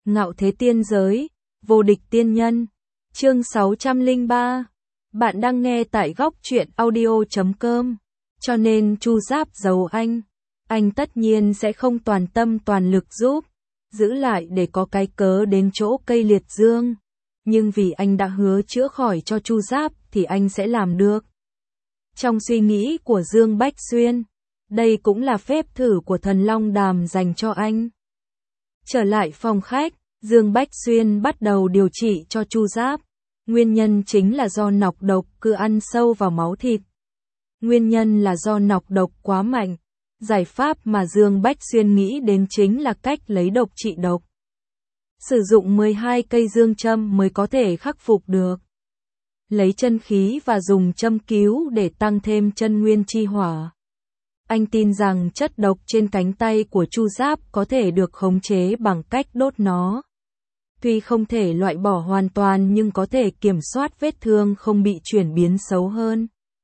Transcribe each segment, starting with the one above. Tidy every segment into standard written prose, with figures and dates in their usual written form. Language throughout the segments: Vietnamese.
Ngạo thế tiên giới, vô địch tiên nhân. Chương 603. Bạn đang nghe tại góc truyện audio.com. Cho nên Chu Giáp giấu anh tất nhiên sẽ không toàn tâm toàn lực giúp, giữ lại để có cái cớ đến chỗ cây liệt dương. Nhưng vì anh đã hứa chữa khỏi cho Chu Giáp thì anh sẽ làm được. Trong suy nghĩ của Dương Bách Xuyên, đây cũng là phép thử của thần Long Đàm dành cho anh. Trở lại phòng khách, Dương Bách Xuyên bắt đầu điều trị cho Chu Giáp. Nguyên nhân chính là do nọc độc cứ ăn sâu vào máu thịt. Nguyên nhân là do nọc độc quá mạnh. Giải pháp mà Dương Bách Xuyên nghĩ đến chính là cách lấy độc trị độc. Sử dụng 12 cây dương châm mới có thể khắc phục được. Lấy chân khí và dùng châm cứu để tăng thêm chân nguyên chi hỏa. Anh tin rằng chất độc trên cánh tay của Chu Giáp có thể được khống chế bằng cách đốt nó. Tuy không thể loại bỏ hoàn toàn nhưng có thể kiểm soát vết thương không bị chuyển biến xấu hơn.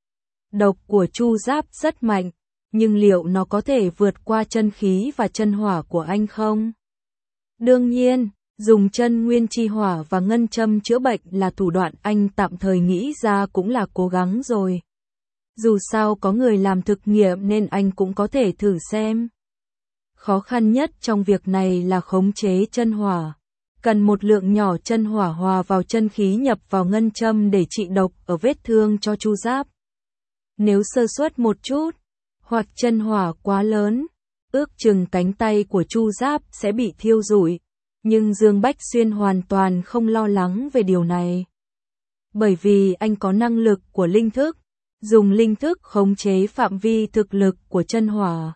Độc của Chu Giáp rất mạnh, nhưng liệu nó có thể vượt qua chân khí và chân hỏa của anh không? Đương nhiên, dùng chân nguyên chi hỏa và ngân châm chữa bệnh là thủ đoạn anh tạm thời nghĩ ra cũng là cố gắng rồi. Dù sao có người làm thực nghiệm nên anh cũng có thể thử xem. Khó khăn nhất trong việc này là khống chế chân hỏa. Cần một lượng nhỏ chân hỏa hòa vào chân khí nhập vào ngân châm để trị độc ở vết thương cho Chu Giáp. Nếu sơ suất một chút, hoặc chân hỏa quá lớn, ước chừng cánh tay của Chu Giáp sẽ bị thiêu rụi. Nhưng Dương Bách Xuyên hoàn toàn không lo lắng về điều này. Bởi vì anh có năng lực của linh thức, dùng linh thức khống chế phạm vi thực lực của chân hỏa.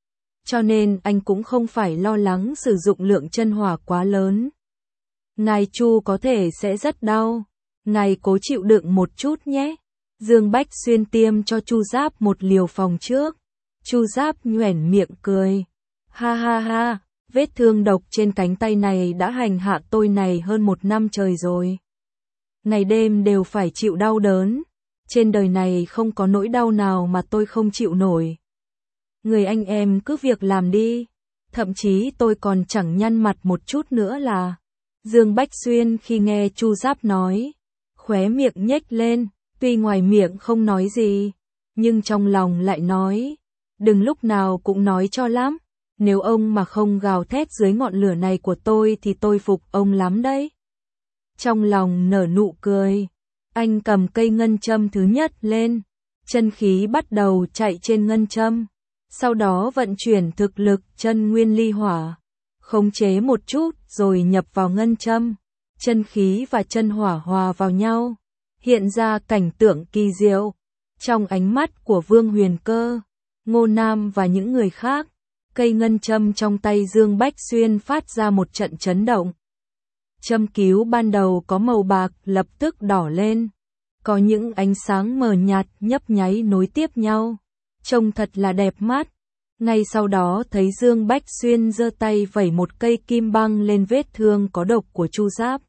Cho nên anh cũng không phải lo lắng sử dụng lượng chân hỏa quá lớn. Ngài Chu có thể sẽ rất đau, ngài cố chịu đựng một chút nhé. Dương Bách Xuyên tiêm cho Chu Giáp một liều phòng trước. Chu Giáp nhoẻn miệng cười. Ha ha ha, vết thương độc trên cánh tay này đã hành hạ tôi này hơn 1 năm trời rồi. Ngày đêm đều phải chịu đau đớn. Trên đời này không có nỗi đau nào mà tôi không chịu nổi. Người anh em cứ việc làm đi. Thậm chí tôi còn chẳng nhăn mặt một chút nữa là. Dương Bách Xuyên khi nghe Chu Giáp nói, khóe miệng nhếch lên, tuy ngoài miệng không nói gì, nhưng trong lòng lại nói, đừng lúc nào cũng nói cho lắm, nếu ông mà không gào thét dưới ngọn lửa này của tôi thì tôi phục ông lắm đấy. Trong lòng nở nụ cười, anh cầm cây ngân châm thứ nhất lên, chân khí bắt đầu chạy trên ngân châm, sau đó vận chuyển thực lực chân nguyên ly hỏa. Khống chế một chút rồi nhập vào ngân châm, chân khí và chân hỏa hòa vào nhau, hiện ra cảnh tượng kỳ diệu. Trong ánh mắt của Vương Huyền Cơ, Ngô Nam và những người khác, cây ngân châm trong tay Dương Bách Xuyên phát ra một trận chấn động. Châm cứu ban đầu có màu bạc lập tức đỏ lên, có những ánh sáng mờ nhạt nhấp nháy nối tiếp nhau, trông thật là đẹp mắt. Ngay sau đó thấy Dương Bách Xuyên giơ tay vẩy một cây kim băng lên vết thương có độc của Chu Giáp.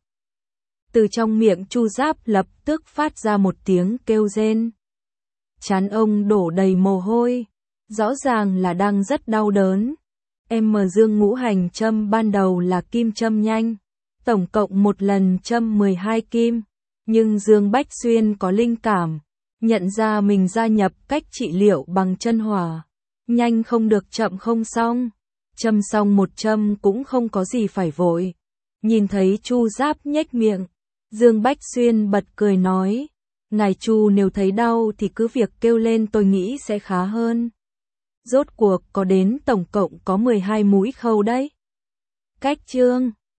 Từ trong miệng Chu Giáp lập tức phát ra một tiếng kêu rên. Trán ông đổ đầy mồ hôi, rõ ràng là đang rất đau đớn. Dương ngũ hành châm ban đầu là kim châm nhanh, tổng cộng một lần châm 12 kim, nhưng Dương Bách Xuyên có linh cảm, nhận ra mình gia nhập cách trị liệu bằng chân hỏa. Nhanh không được chậm không xong. Châm xong một châm cũng không có gì phải vội. Nhìn thấy Chu Giáp nhếch miệng, Dương Bách Xuyên bật cười nói, ngài Chu nếu thấy đau thì cứ việc kêu lên, tôi nghĩ sẽ khá hơn. Rốt cuộc có đến tổng cộng có 12 mũi khâu đấy. Cách chương